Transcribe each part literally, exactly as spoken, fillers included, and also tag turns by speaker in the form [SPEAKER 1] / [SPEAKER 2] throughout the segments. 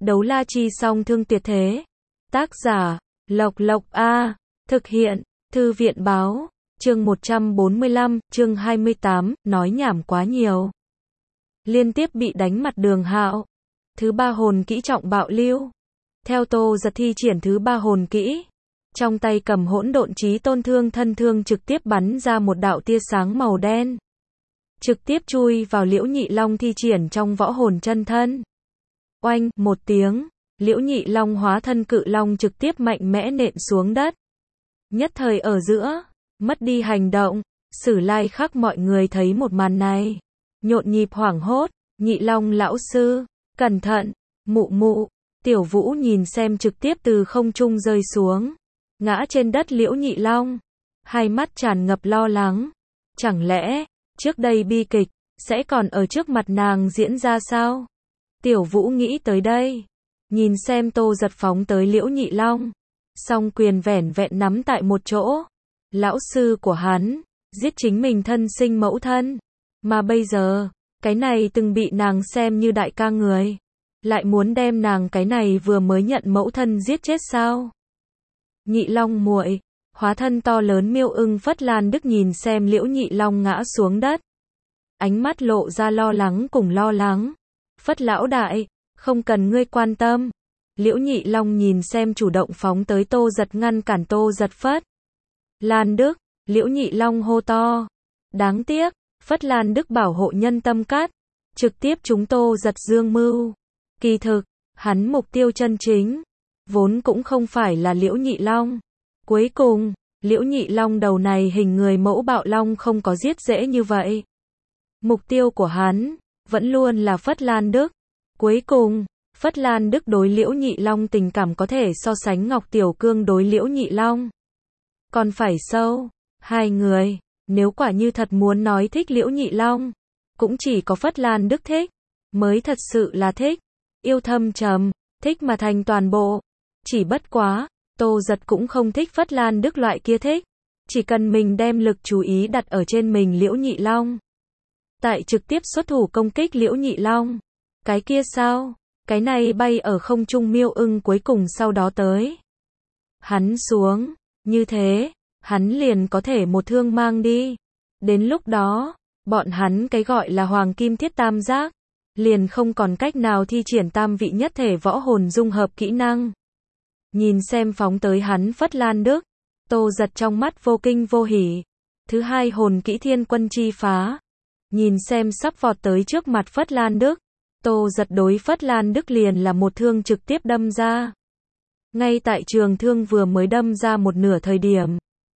[SPEAKER 1] Đấu la chi song thương tuyệt thế. Tác giả, Lộc Lộc A. Thực hiện, Thư viện báo. Chương một trăm bốn mươi lăm, chương hai mươi tám, nói nhảm quá nhiều. Liên tiếp bị đánh mặt Đường Hạo. Thứ ba hồn kỹ trọng bạo lưu. Theo Tô Giật thi triển thứ ba hồn kỹ. Trong tay cầm hỗn độn chí tôn thương thân thương trực tiếp bắn ra một đạo tia sáng màu đen. Trực tiếp chui vào Liễu Nhị Long thi triển trong võ hồn chân thân. Oanh, một tiếng, Liễu Nhị Long hóa thân cự long trực tiếp mạnh mẽ nện xuống đất. Nhất thời ở giữa, mất đi hành động, Sử Lai Khắc mọi người thấy một màn này. Nhộn nhịp hoảng hốt, Nhị Long lão sư, cẩn thận, mụ mụ, Tiểu Vũ nhìn xem trực tiếp từ không trung rơi xuống. Ngã trên đất Liễu Nhị Long, hai mắt tràn ngập lo lắng. Chẳng lẽ, trước đây bi kịch, sẽ còn ở trước mặt nàng diễn ra sao? Tiểu Vũ nghĩ tới đây, nhìn xem Tô Giật phóng tới Liễu Nhị Long, song quyền vẻn vẹn nắm tại một chỗ. Lão sư của hắn, giết chính mình thân sinh mẫu thân, mà bây giờ, cái này từng bị nàng xem như đại ca người, lại muốn đem nàng cái này vừa mới nhận mẫu thân giết chết sao? Nhị Long muội, hóa thân to lớn Miêu Ưng Phất Lan Đức nhìn xem Liễu Nhị Long ngã xuống đất, ánh mắt lộ ra lo lắng cùng lo lắng. Phất lão đại, không cần ngươi quan tâm. Liễu Nhị Long nhìn xem chủ động phóng tới Tô Giật ngăn cản Tô Giật Phất Lan Đức, Liễu Nhị Long hô to. Đáng tiếc, Phất Lan Đức bảo hộ nhân tâm cát, trực tiếp chúng Tô Giật dương mưu. Kỳ thực, hắn mục tiêu chân chính, vốn cũng không phải là Liễu Nhị Long. Cuối cùng, Liễu Nhị Long đầu này hình người mẫu bạo long không có giết dễ như vậy. Mục tiêu của hắn vẫn luôn là Phất Lan Đức. Cuối cùng, Phất Lan Đức đối Liễu Nhị Long tình cảm có thể so sánh Ngọc Tiểu Cương đối Liễu Nhị Long. Còn phải sâu, hai người, nếu quả như thật muốn nói thích Liễu Nhị Long, cũng chỉ có Phất Lan Đức thích, mới thật sự là thích, yêu thâm trầm, thích mà thành toàn bộ. Chỉ bất quá, Tô Giật cũng không thích Phất Lan Đức loại kia thích, chỉ cần mình đem lực chú ý đặt ở trên mình Liễu Nhị Long. Tại trực tiếp xuất thủ công kích Liễu Nhị Long. Cái kia sao? Cái này bay ở không trung Miêu Ưng cuối cùng sau đó tới. Hắn xuống, như thế, hắn liền có thể một thương mang đi. Đến lúc đó, bọn hắn cái gọi là Hoàng Kim Thiết Tam Giác, liền không còn cách nào thi triển tam vị nhất thể võ hồn dung hợp kỹ năng. Nhìn xem phóng tới hắn Phất Lan Đức, Tô Giật trong mắt vô kinh vô hỉ. Thứ hai hồn kỹ Thiên Quân Chi Phá. Nhìn xem sắp vọt tới trước mặt Phất Lan Đức, Tô Giật đối Phất Lan Đức liền là một thương trực tiếp đâm ra. Ngay tại trường thương vừa mới đâm ra một nửa thời điểm,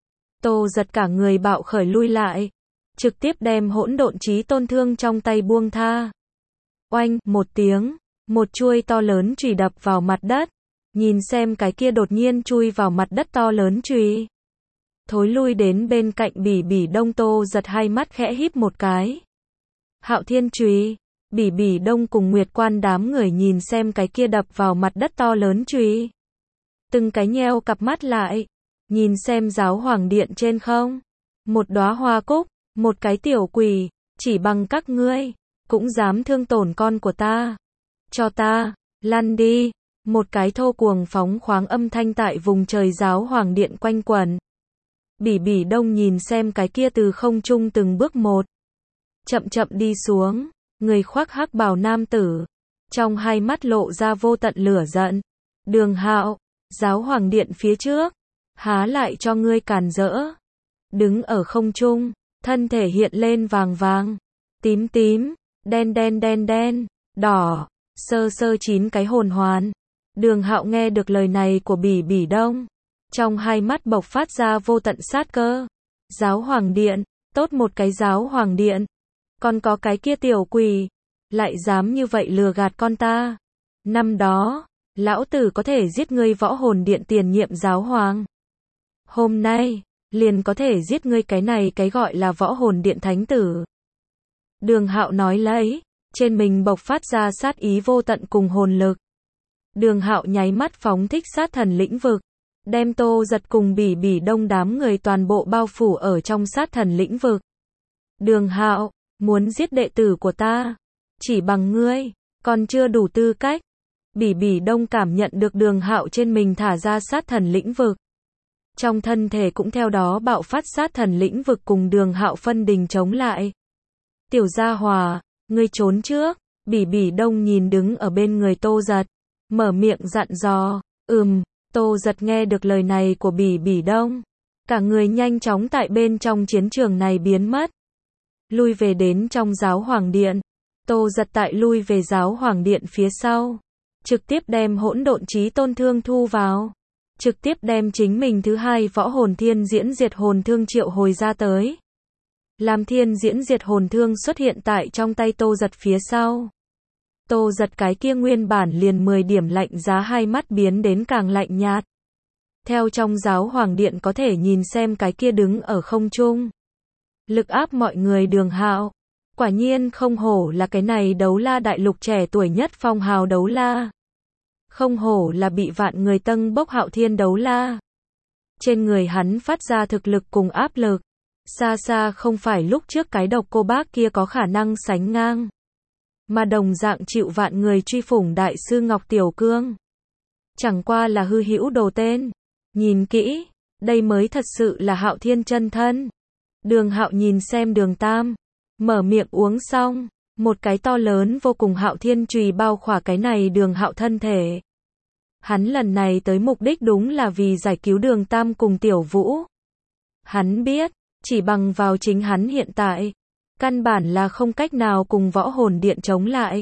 [SPEAKER 1] Tô Giật cả người bạo khởi lui lại, trực tiếp đem hỗn độn chí tôn thương trong tay buông tha. Oanh, một tiếng, một chuôi to lớn chùy đập vào mặt đất. Nhìn xem cái kia đột nhiên chui vào mặt đất to lớn chùy, thối lui đến bên cạnh Bỉ Bỉ Đông. Tô Giật hai mắt khẽ híp một cái. Hạo Thiên chùy. Bỉ Bỉ Đông cùng Nguyệt Quan đám người nhìn xem cái kia đập vào mặt đất to lớn chùy, từng cái nheo cặp mắt lại, nhìn xem giáo hoàng điện trên không, một đóa hoa cúc, một cái tiểu quỷ, chỉ bằng các ngươi, cũng dám thương tổn con của ta. Cho ta, lăn đi. Một cái thô cuồng phóng khoáng âm thanh tại vùng trời giáo hoàng điện quanh quẩn. Bỉ Bỉ Đông nhìn xem cái kia từ không trung từng bước một, chậm chậm đi xuống, người khoác hắc bào nam tử, trong hai mắt lộ ra vô tận lửa giận. Đường Hạo, giáo hoàng điện phía trước, há lại cho ngươi cản rỡ. Đứng ở không trung, thân thể hiện lên vàng vàng, tím tím, đen đen đen đen, đỏ, sơ sơ chín cái hồn hoàn. Đường Hạo nghe được lời này của Bỉ Bỉ Đông, trong hai mắt bộc phát ra vô tận sát cơ. Giáo hoàng điện, tốt một cái giáo hoàng điện, còn có cái kia tiểu quỷ, lại dám như vậy lừa gạt con ta. Năm đó, lão tử có thể giết ngươi võ hồn điện tiền nhiệm giáo hoàng. Hôm nay, liền có thể giết ngươi cái này cái gọi là võ hồn điện thánh tử. Đường Hạo nói lấy, trên mình bộc phát ra sát ý vô tận cùng hồn lực. Đường Hạo nháy mắt phóng thích sát thần lĩnh vực, đem Tô Giật cùng Bỉ Bỉ Đông đám người toàn bộ bao phủ ở trong sát thần lĩnh vực. Đường Hạo, muốn giết đệ tử của ta, chỉ bằng ngươi, còn chưa đủ tư cách. Bỉ Bỉ Đông cảm nhận được Đường Hạo trên mình thả ra sát thần lĩnh vực. Trong thân thể cũng theo đó bạo phát sát thần lĩnh vực cùng Đường Hạo phân đình chống lại. Tiểu gia hòa, ngươi trốn trước. Bỉ Bỉ Đông nhìn đứng ở bên người Tô Giật, mở miệng dặn dò. Ừm. Tô Giật nghe được lời này của Bỉ Bỉ Đông, cả người nhanh chóng tại bên trong chiến trường này biến mất. Lui về đến trong giáo hoàng điện. Tô Giật tại lui về giáo hoàng điện phía sau, trực tiếp đem hỗn độn chí tôn thương thu vào, trực tiếp đem chính mình thứ hai võ hồn thiên diễn diệt hồn thương triệu hồi ra tới. Làm thiên diễn diệt hồn thương xuất hiện tại trong tay Tô Giật phía sau. Tô Giật cái kia nguyên bản liền mười điểm lạnh giá hai mắt biến đến càng lạnh nhạt. Theo trong giáo hoàng điện có thể nhìn xem cái kia đứng ở không trung, lực áp mọi người Đường Hạo. Quả nhiên không hổ là cái này đấu la đại lục trẻ tuổi nhất phong hào đấu la. Không hổ là bị vạn người tâng bốc hạo thiên đấu la. Trên người hắn phát ra thực lực cùng áp lực, xa xa không phải lúc trước cái độc cô bác kia có khả năng sánh ngang. Mà đồng dạng chịu vạn người truy phủng đại sư Ngọc Tiểu Cương. Chẳng qua là hư hữu đồ tên. Nhìn kỹ, đây mới thật sự là hạo thiên chân thân. Đường Hạo nhìn xem Đường Tam, mở miệng uống xong, một cái to lớn vô cùng hạo thiên chùy bao khỏa cái này Đường Hạo thân thể. Hắn lần này tới mục đích đúng là vì giải cứu Đường Tam cùng Tiểu Vũ. Hắn biết, chỉ bằng vào chính hắn hiện tại, căn bản là không cách nào cùng võ hồn điện chống lại.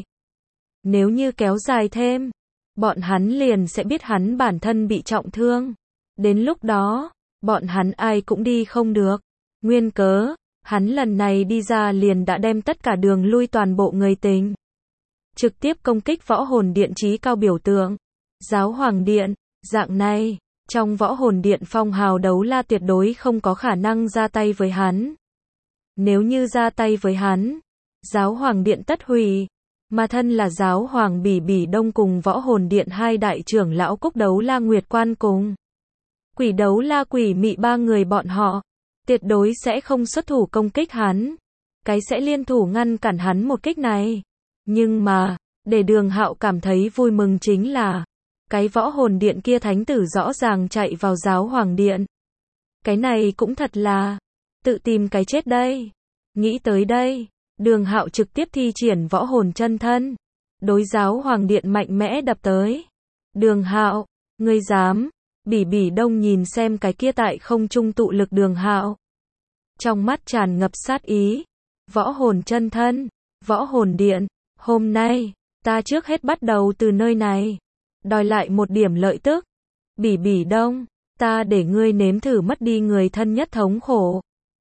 [SPEAKER 1] Nếu như kéo dài thêm, bọn hắn liền sẽ biết hắn bản thân bị trọng thương. Đến lúc đó, bọn hắn ai cũng đi không được. Nguyên cớ, hắn lần này đi ra liền đã đem tất cả đường lui toàn bộ người tình. Trực tiếp công kích võ hồn điện chí cao biểu tượng. Giáo hoàng điện, dạng này, trong võ hồn điện phong hào đấu la tuyệt đối không có khả năng ra tay với hắn. Nếu như ra tay với hắn, giáo hoàng điện tất hủy. Mà thân là giáo hoàng Bỉ Bỉ Đông cùng võ hồn điện hai đại trưởng lão Cúc Đấu La Nguyệt Quan cùng Quỷ Đấu La Quỷ Mị ba người bọn họ, tuyệt đối sẽ không xuất thủ công kích hắn. Cái sẽ liên thủ ngăn cản hắn một kích này. Nhưng mà, để Đường Hạo cảm thấy vui mừng chính là, cái võ hồn điện kia thánh tử rõ ràng chạy vào giáo hoàng điện. Cái này cũng thật là tự tìm cái chết đây. Nghĩ tới đây, Đường Hạo trực tiếp thi triển võ hồn chân thân, đối giáo hoàng điện mạnh mẽ đập tới. Đường Hạo, ngươi dám? Bỉ Bỉ Đông nhìn xem cái kia tại không trung tụ lực Đường Hạo, trong mắt tràn ngập sát ý. Võ hồn chân thân, võ hồn điện, hôm nay, ta trước hết bắt đầu từ nơi này, đòi lại một điểm lợi tức. Bỉ Bỉ Đông, ta để ngươi nếm thử mất đi người thân nhất thống khổ.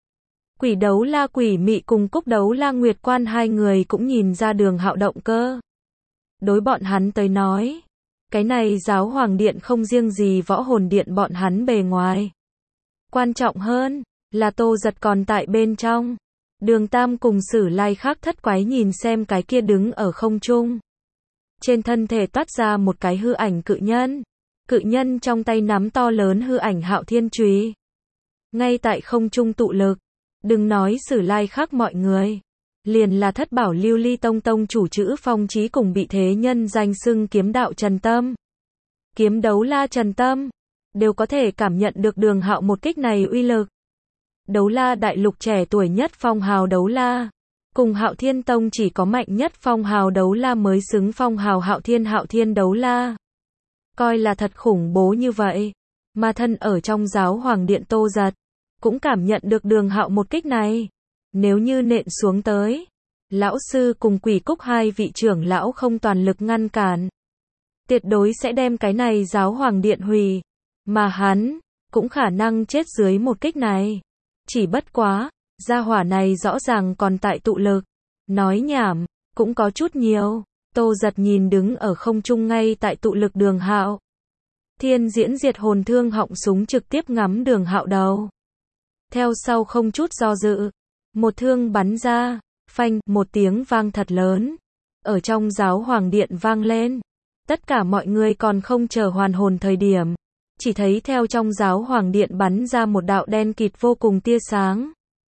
[SPEAKER 1] Quỷ Đấu La Quỷ Mị cùng Cúc Đấu La Nguyệt Quan hai người cũng nhìn ra Đường Hạo động cơ. Đối bọn hắn tới nói, cái này giáo hoàng điện không riêng gì võ hồn điện bọn hắn bề ngoài. Quan trọng hơn, là Tô Giật còn tại bên trong. Đường Tam cùng Sử Lai Khắc thất quái nhìn xem cái kia đứng ở không trung. Trên thân thể toát ra một cái hư ảnh cự nhân. Cự nhân trong tay nắm to lớn hư ảnh hạo thiên chùy. Ngay tại không trung tụ lực. Đừng nói Sử Lai Khắc mọi người. Liền là thất bảo lưu ly tông tông chủ chữ Phong Chí cùng bị thế nhân danh xưng kiếm đạo Trần Tâm. Kiếm đấu la Trần Tâm. Đều có thể cảm nhận được Đường Hạo một kích này uy lực. Đấu la đại lục trẻ tuổi nhất phong hào đấu la. Cùng Hạo Thiên Tông chỉ có mạnh nhất phong hào đấu la mới xứng phong hào Hạo Thiên Hạo Thiên đấu la. Coi là thật khủng bố như vậy. Mà thân ở trong giáo hoàng điện Tô Giật, cũng cảm nhận được Đường Hạo một kích này. Nếu như nện xuống tới, lão sư cùng Quỷ Cúc hai vị trưởng lão không toàn lực ngăn cản, tuyệt đối sẽ đem cái này giáo hoàng điện hủy. Mà hắn, cũng khả năng chết dưới một kích này. Chỉ bất quá, gia hỏa này rõ ràng còn tại tụ lực. Nói nhảm, cũng có chút nhiều. Tô Giật nhìn đứng ở không trung ngay tại tụ lực Đường Hạo. Thiên diễn diệt hồn thương họng súng trực tiếp ngắm Đường Hạo đầu. Theo sau không chút do dự, một thương bắn ra, phanh, một tiếng vang thật lớn. Ở trong giáo hoàng điện vang lên. Tất cả mọi người còn không chờ hoàn hồn thời điểm. Chỉ thấy theo trong giáo hoàng điện bắn ra một đạo đen kịt vô cùng tia sáng.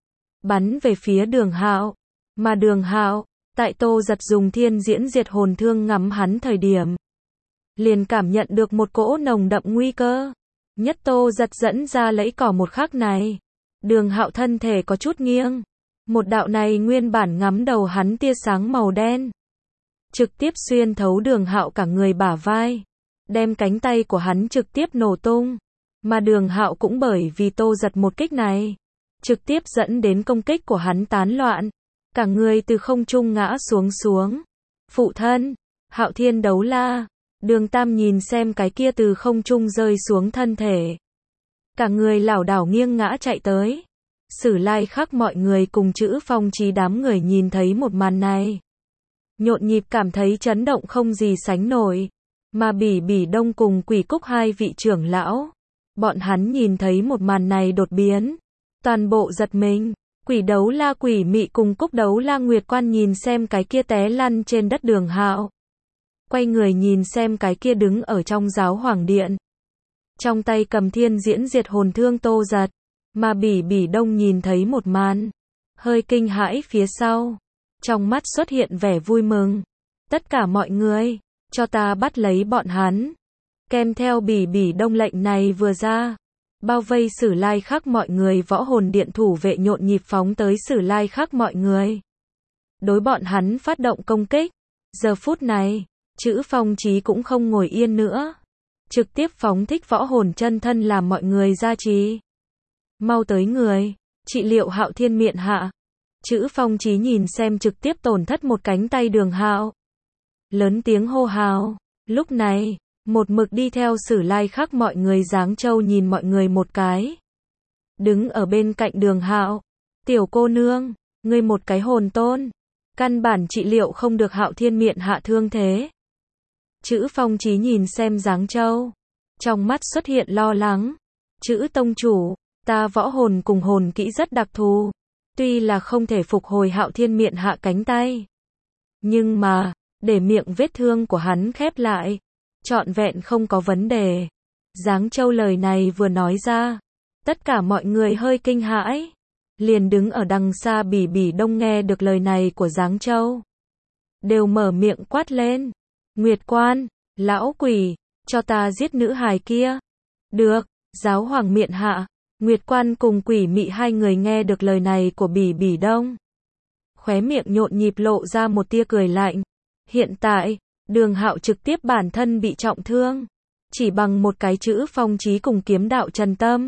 [SPEAKER 1] Bắn về phía Đường Hạo. Mà Đường Hạo, tại Tô Giật dùng thiên diễn diệt hồn thương ngắm hắn thời điểm. liền cảm nhận được một cỗ nồng đậm nguy cơ. Nhất Tô giật dẫn ra lẫy cỏ một khắc này. Đường Hạo thân thể có chút nghiêng. Một đạo này nguyên bản ngắm đầu hắn tia sáng màu đen. Trực tiếp xuyên thấu Đường Hạo cả người bả vai. Đem cánh tay của hắn trực tiếp nổ tung. Mà Đường Hạo cũng bởi vì Tô giật một kích này. Trực tiếp dẫn đến công kích của hắn tán loạn. Cả người từ không trung ngã xuống xuống. Phụ thân, Hạo Thiên Đấu La. Đường Tam nhìn xem cái kia từ không trung rơi xuống thân thể. Cả người lảo đảo nghiêng ngã chạy tới. Sử Lai Khắc mọi người cùng Chữ Phong Chí đám người nhìn thấy một màn này. Nhộn nhịp cảm thấy chấn động không gì sánh nổi. Mà Bỉ Bỉ Đông cùng Quỷ Cúc hai vị trưởng lão. Bọn hắn nhìn thấy một màn này đột biến. Toàn bộ giật mình. Quỷ Đấu La Quỷ Mị cùng Cúc Đấu La Nguyệt Quan nhìn xem cái kia té lăn trên đất Đường Hạo. Quay người nhìn xem cái kia đứng ở trong giáo hoàng điện. Trong tay cầm thiên diễn diệt hồn thương Tô giật. Mà Bỉ Bỉ Đông nhìn thấy một màn. Hơi kinh hãi phía sau. Trong mắt xuất hiện vẻ vui mừng. Tất cả mọi người, cho ta bắt lấy bọn hắn. Kèm theo Bỉ Bỉ Đông lệnh này vừa ra. Bao vây Sử Lai Khắc mọi người võ hồn điện thủ vệ nhộn nhịp phóng tới Sử Lai Khắc mọi người. Đối bọn hắn phát động công kích. Giờ phút này, Chữ Phong Chí cũng không ngồi yên nữa. Trực tiếp phóng thích võ hồn chân thân làm mọi người gia trì. Mau tới người, trị liệu Hạo Thiên miện hạ. Chữ Phong Chí nhìn xem trực tiếp tổn thất một cánh tay Đường Hạo. Lớn tiếng hô hào. Lúc này, một mực đi theo Sử Lai Khắc mọi người Giáng Châu nhìn mọi người một cái. Đứng ở bên cạnh Đường Hạo. Tiểu cô nương, ngươi một cái hồn tôn. Căn bản trị liệu không được Hạo Thiên miện hạ thương thế. Chữ Phong Chí nhìn xem Giáng Châu. Trong mắt xuất hiện lo lắng. Chữ tông chủ, ta võ hồn cùng hồn kỹ rất đặc thù. Tuy là không thể phục hồi Hạo Thiên miện hạ cánh tay. Nhưng mà, để miệng vết thương của hắn khép lại. Trọn vẹn không có vấn đề. Giáng Châu lời này vừa nói ra. Tất cả mọi người hơi kinh hãi. Liền đứng ở đằng xa Bỉ Bỉ Đông nghe được lời này của Giáng Châu. Đều mở miệng quát lên. Nguyệt Quan, lão quỷ, cho ta giết nữ hài kia. Được, giáo hoàng miện hạ. Nguyệt Quan cùng Quỷ Mị hai người nghe được lời này của Bỉ Bỉ Đông. Khóe miệng nhộn nhịp lộ ra một tia cười lạnh. Hiện tại, Đường Hạo trực tiếp bản thân bị trọng thương. Chỉ bằng một cái Chữ Phong Chí cùng kiếm đạo Trần Tâm.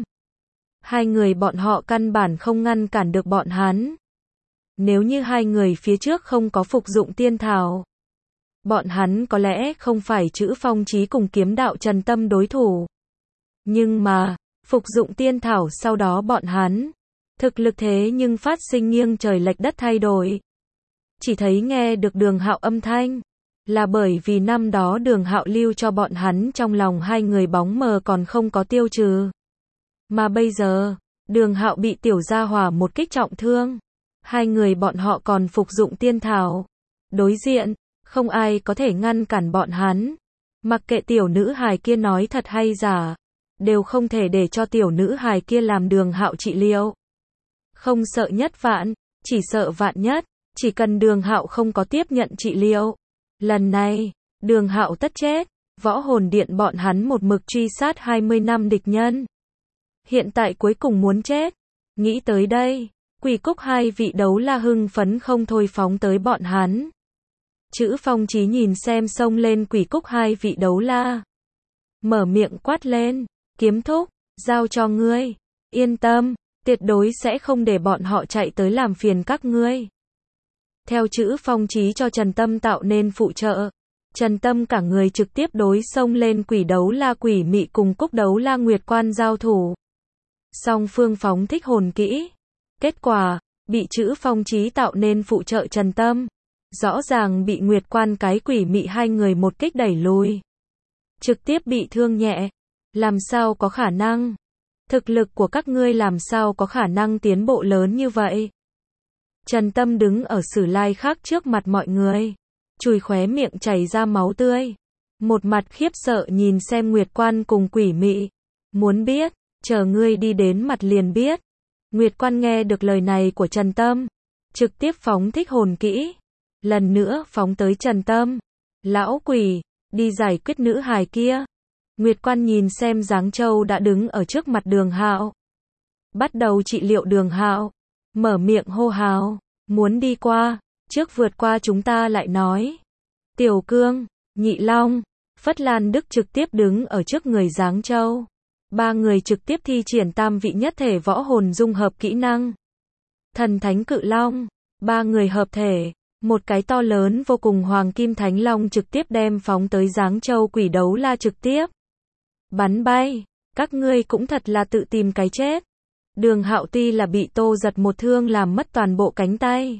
[SPEAKER 1] Hai người bọn họ căn bản không ngăn cản được bọn hắn. Nếu như hai người phía trước không có phục dụng tiên thảo. Bọn hắn có lẽ không phải Chữ Phong Chí cùng kiếm đạo Trần Tâm đối thủ. Nhưng mà, phục dụng tiên thảo sau đó bọn hắn. Thực lực thế nhưng phát sinh nghiêng trời lệch đất thay đổi. Chỉ thấy nghe được Đường Hạo âm thanh. Là bởi vì năm đó Đường Hạo lưu cho bọn hắn trong lòng hai người bóng mờ còn không có tiêu trừ. Mà bây giờ, Đường Hạo bị tiểu gia hỏa một kích trọng thương. Hai người bọn họ còn phục dụng tiên thảo. Đối diện, không ai có thể ngăn cản bọn hắn. Mặc kệ tiểu nữ hài kia nói thật hay giả. Đều không thể để cho tiểu nữ hài kia làm Đường Hạo trị liệu. Không sợ nhất vạn, chỉ sợ vạn nhất. Chỉ cần Đường Hạo không có tiếp nhận trị liệu. Lần này, Đường Hạo tất chết. Võ hồn điện bọn hắn một mực truy sát hai mươi năm địch nhân. Hiện tại cuối cùng muốn chết. Nghĩ tới đây, Quỷ Cúc hai vị đấu la hưng phấn không thôi phóng tới bọn hắn. Chữ Phong Chí nhìn xem xông lên Quỷ Cúc hai vị đấu la. Mở miệng quát lên. Kiếm thúc, giao cho ngươi. Yên tâm, tuyệt đối sẽ không để bọn họ chạy tới làm phiền các ngươi. Theo Chữ Phong Chí cho Trần Tâm tạo nên phụ trợ. Trần Tâm cả người trực tiếp đối xông lên Quỷ Đấu La Quỷ Mị cùng Cúc Đấu La Nguyệt Quan giao thủ. Song phương phóng thích hồn kỹ. Kết quả, bị Chữ Phong Chí tạo nên phụ trợ Trần Tâm. Rõ ràng bị Nguyệt Quan cái Quỷ Mị hai người một kích đẩy lùi. Trực tiếp bị thương nhẹ. Làm sao có khả năng? Thực lực của các ngươi làm sao có khả năng tiến bộ lớn như vậy? Trần Tâm đứng ở Sử Lai Khắc trước mặt mọi người. Chùi khóe miệng chảy ra máu tươi. Một mặt khiếp sợ nhìn xem Nguyệt Quan cùng Quỷ Mị. Muốn biết, chờ ngươi đi đến mặt liền biết. Nguyệt Quan nghe được lời này của Trần Tâm. Trực tiếp phóng thích hồn kỹ. Lần nữa phóng tới Trần Tâm. Lão quỷ, đi giải quyết nữ hài kia. Nguyệt Quan nhìn xem Giáng Châu đã đứng ở trước mặt Đường Hạo. Bắt đầu trị liệu Đường Hạo. Mở miệng hô hào. Muốn đi qua. Trước vượt qua chúng ta lại nói. Tiểu Cương, Nhị Long, Phất Lan Đức trực tiếp đứng ở trước người Giáng Châu. Ba người trực tiếp thi triển tam vị nhất thể võ hồn dung hợp kỹ năng. Thần Thánh Cự Long. Ba người hợp thể. Một cái to lớn vô cùng Hoàng Kim Thánh Long trực tiếp đem phóng tới Giáng Châu Quỷ Đấu La trực tiếp. Bắn bay. Các ngươi cũng thật là tự tìm cái chết. Đường Hạo tuy là bị Tô Giật một thương làm mất toàn bộ cánh tay.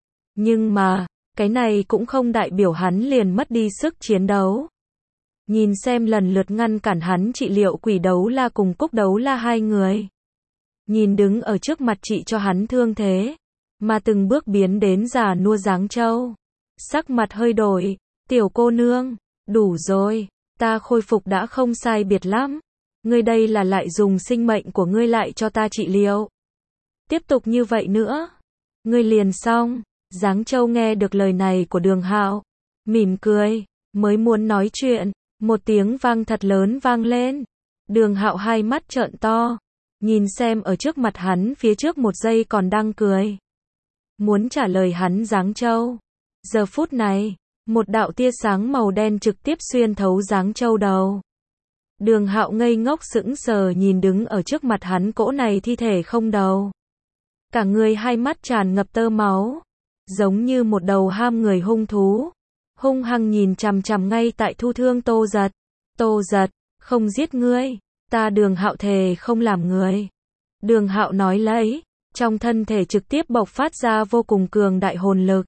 [SPEAKER 1] Nhưng mà, cái này cũng không đại biểu hắn liền mất đi sức chiến đấu. Nhìn xem lần lượt ngăn cản hắn trị liệu Quỷ Đấu La cùng Cúc Đấu La hai người. Nhìn đứng ở trước mặt trị cho hắn thương thế. Mà từng bước biến đến già nua Giáng Châu. Sắc mặt hơi đổi. Tiểu cô nương, đủ rồi. Ta khôi phục đã không sai biệt lắm. Ngươi đây là lại dùng sinh mệnh của ngươi lại cho ta trị liệu. Tiếp tục như vậy nữa. Ngươi liền xong. Giáng Châu nghe được lời này của Đường Hạo. Mỉm cười. Mới muốn nói chuyện. Một tiếng vang thật lớn vang lên. Đường Hạo hai mắt trợn to. Nhìn xem ở trước mặt hắn phía trước một giây còn đang cười. Muốn trả lời hắn Giáng Châu. Giờ phút này. Một đạo tia sáng màu đen trực tiếp xuyên thấu Giáng Châu đầu. Đường Hạo ngây ngốc sững sờ nhìn đứng ở trước mặt hắn cỗ này thi thể không đầu. Cả người hai mắt tràn ngập tơ máu. Giống như một đầu ham người hung thú. Hung hăng nhìn chằm chằm ngay tại thu thương Tô Giật. Tô Giật, không giết ngươi. Ta Đường Hạo thề không làm người. Đường Hạo nói lấy. Trong thân thể trực tiếp bộc phát ra vô cùng cường đại hồn lực.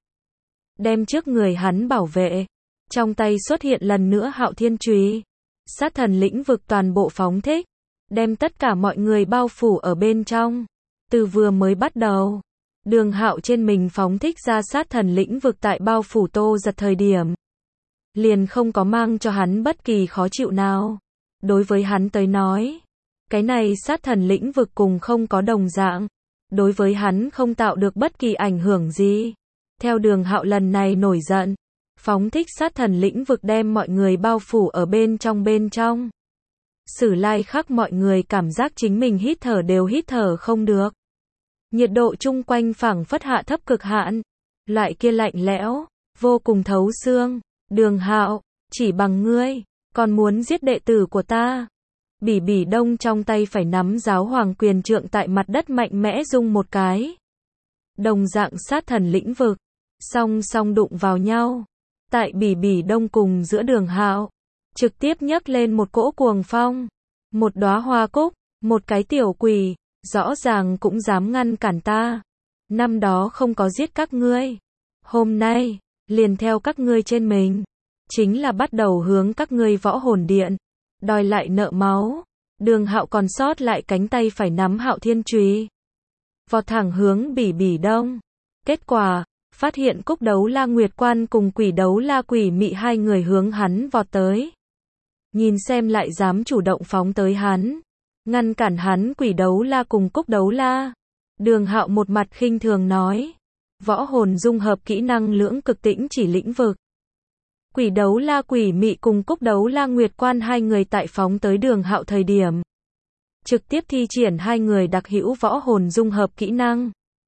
[SPEAKER 1] Đem trước người hắn bảo vệ. Trong tay xuất hiện lần nữa Hạo Thiên Chùy. Sát thần lĩnh vực toàn bộ phóng thích. Đem tất cả mọi người bao phủ ở bên trong. Từ vừa mới bắt đầu. Đường Hạo trên mình phóng thích ra sát thần lĩnh vực tại bao phủ Tô Giật thời điểm. Liền không có mang cho hắn bất kỳ khó chịu nào. Đối với hắn tới nói. Cái này sát thần lĩnh vực cùng không có đồng dạng. Đối với hắn không tạo được bất kỳ ảnh hưởng gì. Theo Đường Hạo lần này nổi giận. Phóng thích sát thần lĩnh vực đem mọi người bao phủ ở bên trong bên trong. Sử lai khắc mọi người cảm giác chính mình hít thở đều hít thở không được. Nhiệt độ chung quanh phảng phất hạ thấp cực hạn. Loại kia lạnh lẽo, vô cùng thấu xương. Đường Hạo, chỉ bằng ngươi, còn muốn giết đệ tử của ta. Bỉ Bỉ Đông trong tay phải nắm giáo hoàng quyền trượng tại mặt đất mạnh mẽ rung một cái. Đồng dạng sát thần lĩnh vực, song song đụng vào nhau. Tại Bỉ Bỉ Đông cùng giữa Đường Hạo, trực tiếp nhấc lên một cỗ cuồng phong. Một đóa hoa cúc, một cái tiểu quỷ, rõ ràng cũng dám ngăn cản ta. Năm đó không có giết các ngươi. Hôm nay, liền theo các ngươi trên mình. Chính là bắt đầu hướng các ngươi võ hồn điện. Đòi lại nợ máu. Đường Hạo còn sót lại cánh tay phải nắm Hạo Thiên Chùy. Vọt thẳng hướng Bỉ Bỉ Đông. Kết quả, phát hiện Cúc Đấu La Nguyệt Quan cùng Quỷ Đấu La Quỷ Mị hai người hướng hắn vọt tới. Nhìn xem lại dám chủ động phóng tới hắn. Ngăn cản hắn Quỷ Đấu La cùng Cúc Đấu La. Đường Hạo một mặt khinh thường nói. Võ hồn dung hợp kỹ năng lưỡng cực tĩnh chỉ lĩnh vực. Quỷ Đấu La Quỷ Mị cùng Cúc Đấu La Nguyệt Quan hai người tại phóng tới Đường Hạo thời điểm. Trực tiếp thi triển hai người đặc hữu võ hồn dung hợp kỹ năng.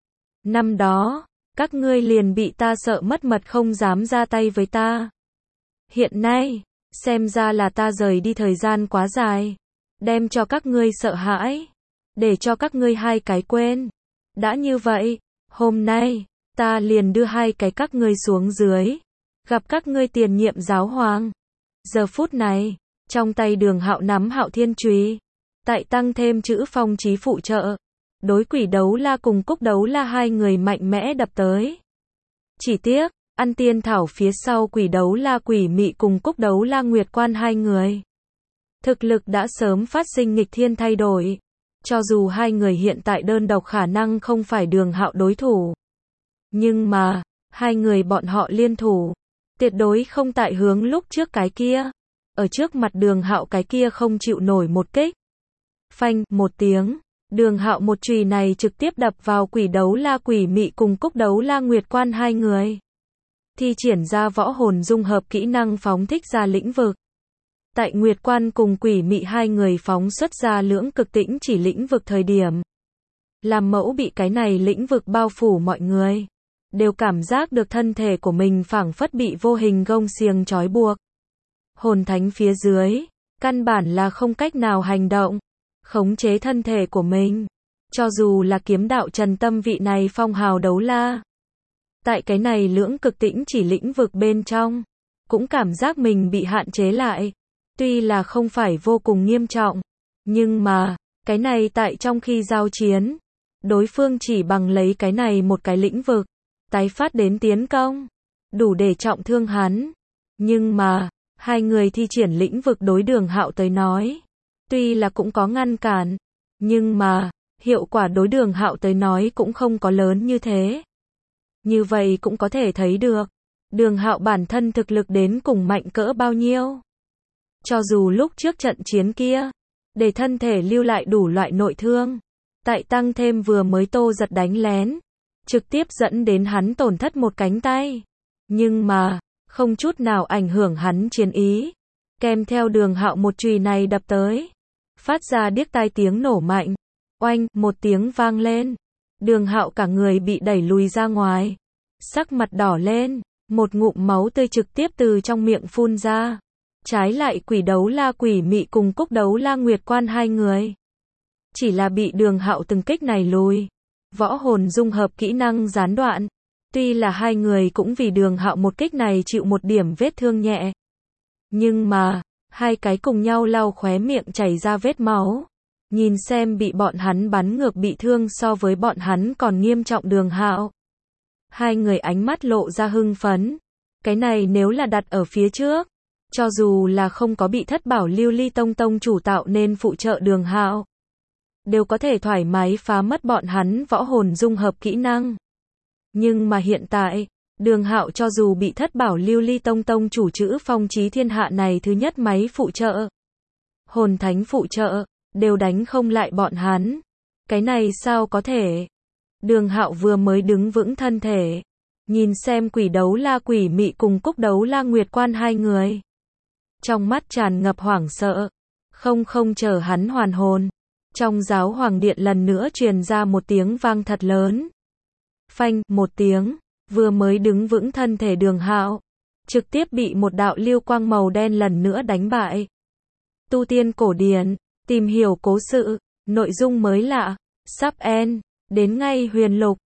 [SPEAKER 1] Năm đó, các ngươi liền bị ta sợ mất mật không dám ra tay với ta. Hiện nay, xem ra là ta rời đi thời gian quá dài. Đem cho các ngươi sợ hãi. Để cho các ngươi hai cái quên. Đã như vậy, hôm nay, ta liền đưa hai cái các ngươi xuống dưới. Gặp các ngươi tiền nhiệm giáo hoàng. Giờ phút này, trong tay Đường Hạo nắm Hạo Thiên Chùy. Tại tăng thêm chữ phong chí phụ trợ. Đối Quỷ Đấu La cùng Cúc Đấu La hai người mạnh mẽ đập tới. Chỉ tiếc, ăn tiên thảo phía sau Quỷ Đấu La Quỷ Mị cùng Cúc Đấu La Nguyệt Quan hai người. Thực lực đã sớm phát sinh nghịch thiên thay đổi. Cho dù hai người hiện tại đơn độc khả năng không phải Đường Hạo đối thủ. Nhưng mà, hai người bọn họ liên thủ. Tuyệt đối không tại hướng lúc trước cái kia. Ở trước mặt Đường Hạo cái kia không chịu nổi một kích. Phanh, một tiếng. Đường Hạo một chùy này trực tiếp đập vào Quỷ Đấu La Quỷ Mị cùng Cúc Đấu La Nguyệt Quan hai người. thi triển ra võ hồn dung hợp kỹ năng phóng thích ra lĩnh vực. Tại Nguyệt Quan cùng Quỷ Mị hai người phóng xuất ra lưỡng cực tĩnh chỉ lĩnh vực thời điểm. Làm mẫu bị cái này lĩnh vực bao phủ mọi người. Đều cảm giác được thân thể của mình phảng phất bị vô hình gông xiềng trói buộc. Hồn thánh phía dưới, căn bản là không cách nào hành động, khống chế thân thể của mình. Cho dù là kiếm đạo Trần Tâm vị này phong hào đấu la. Tại cái này lưỡng cực tĩnh chỉ lĩnh vực bên trong, cũng cảm giác mình bị hạn chế lại. Tuy là không phải vô cùng nghiêm trọng, nhưng mà, cái này tại trong khi giao chiến, đối phương chỉ bằng lấy cái này một cái lĩnh vực, tái phát đến tiến công, đủ để trọng thương hắn. Nhưng mà, hai người thi triển lĩnh vực đối Đường Hạo tới nói, tuy là cũng có ngăn cản, nhưng mà, hiệu quả đối Đường Hạo tới nói cũng không có lớn như thế. Như vậy cũng có thể thấy được, Đường Hạo bản thân thực lực đến cùng mạnh cỡ bao nhiêu. Cho dù lúc trước trận chiến kia, để thân thể lưu lại đủ loại nội thương, tại tăng thêm vừa mới Tô Giật đánh lén, trực tiếp dẫn đến hắn tổn thất một cánh tay. Nhưng mà, không chút nào ảnh hưởng hắn chiến ý. Kèm theo Đường Hạo một chùy này đập tới, phát ra điếc tai tiếng nổ mạnh. Oanh, một tiếng vang lên. Đường Hạo cả người bị đẩy lùi ra ngoài. Sắc mặt đỏ lên, một ngụm máu tươi trực tiếp từ trong miệng phun ra. Trái lại Quỷ Đấu La Quỷ Mị cùng Cúc Đấu La Nguyệt Quan hai người. Chỉ là bị Đường Hạo từng kích này lùi. Võ hồn dung hợp kỹ năng gián đoạn. Tuy là hai người cũng vì Đường Hạo một kích này chịu một điểm vết thương nhẹ. Nhưng mà, hai cái cùng nhau lau khóe miệng chảy ra vết máu. Nhìn xem bị bọn hắn bắn ngược bị thương so với bọn hắn còn nghiêm trọng Đường Hạo. Hai người ánh mắt lộ ra hưng phấn. Cái này nếu là đặt ở phía trước, cho dù là không có bị Thất Bảo Lưu Ly Tông tông chủ tạo nên phụ trợ Đường Hạo, đều có thể thoải mái phá mất bọn hắn võ hồn dung hợp kỹ năng. Nhưng mà hiện tại, Đường Hạo cho dù bị Thất Bảo Lưu Ly Tông tông chủ chữ Phong Chí Thiên Hạ này thứ nhất máy phụ trợ, hồn thánh phụ trợ, đều đánh không lại bọn hắn. Cái này sao có thể? Đường Hạo vừa mới đứng vững thân thể, nhìn xem Quỷ Đấu La Quỷ Mị cùng Cúc Đấu La Nguyệt Quan hai người. Trong mắt tràn ngập hoảng sợ, không không chờ hắn hoàn hồn. Trong giáo hoàng điện lần nữa truyền ra một tiếng vang thật lớn. Phanh, một tiếng, vừa mới đứng vững thân thể Đường Hạo, trực tiếp bị một đạo lưu quang màu đen lần nữa đánh bại. Tu tiên cổ điển, tìm hiểu cố sự, nội dung mới lạ, sắp end, đến ngay huyền lục.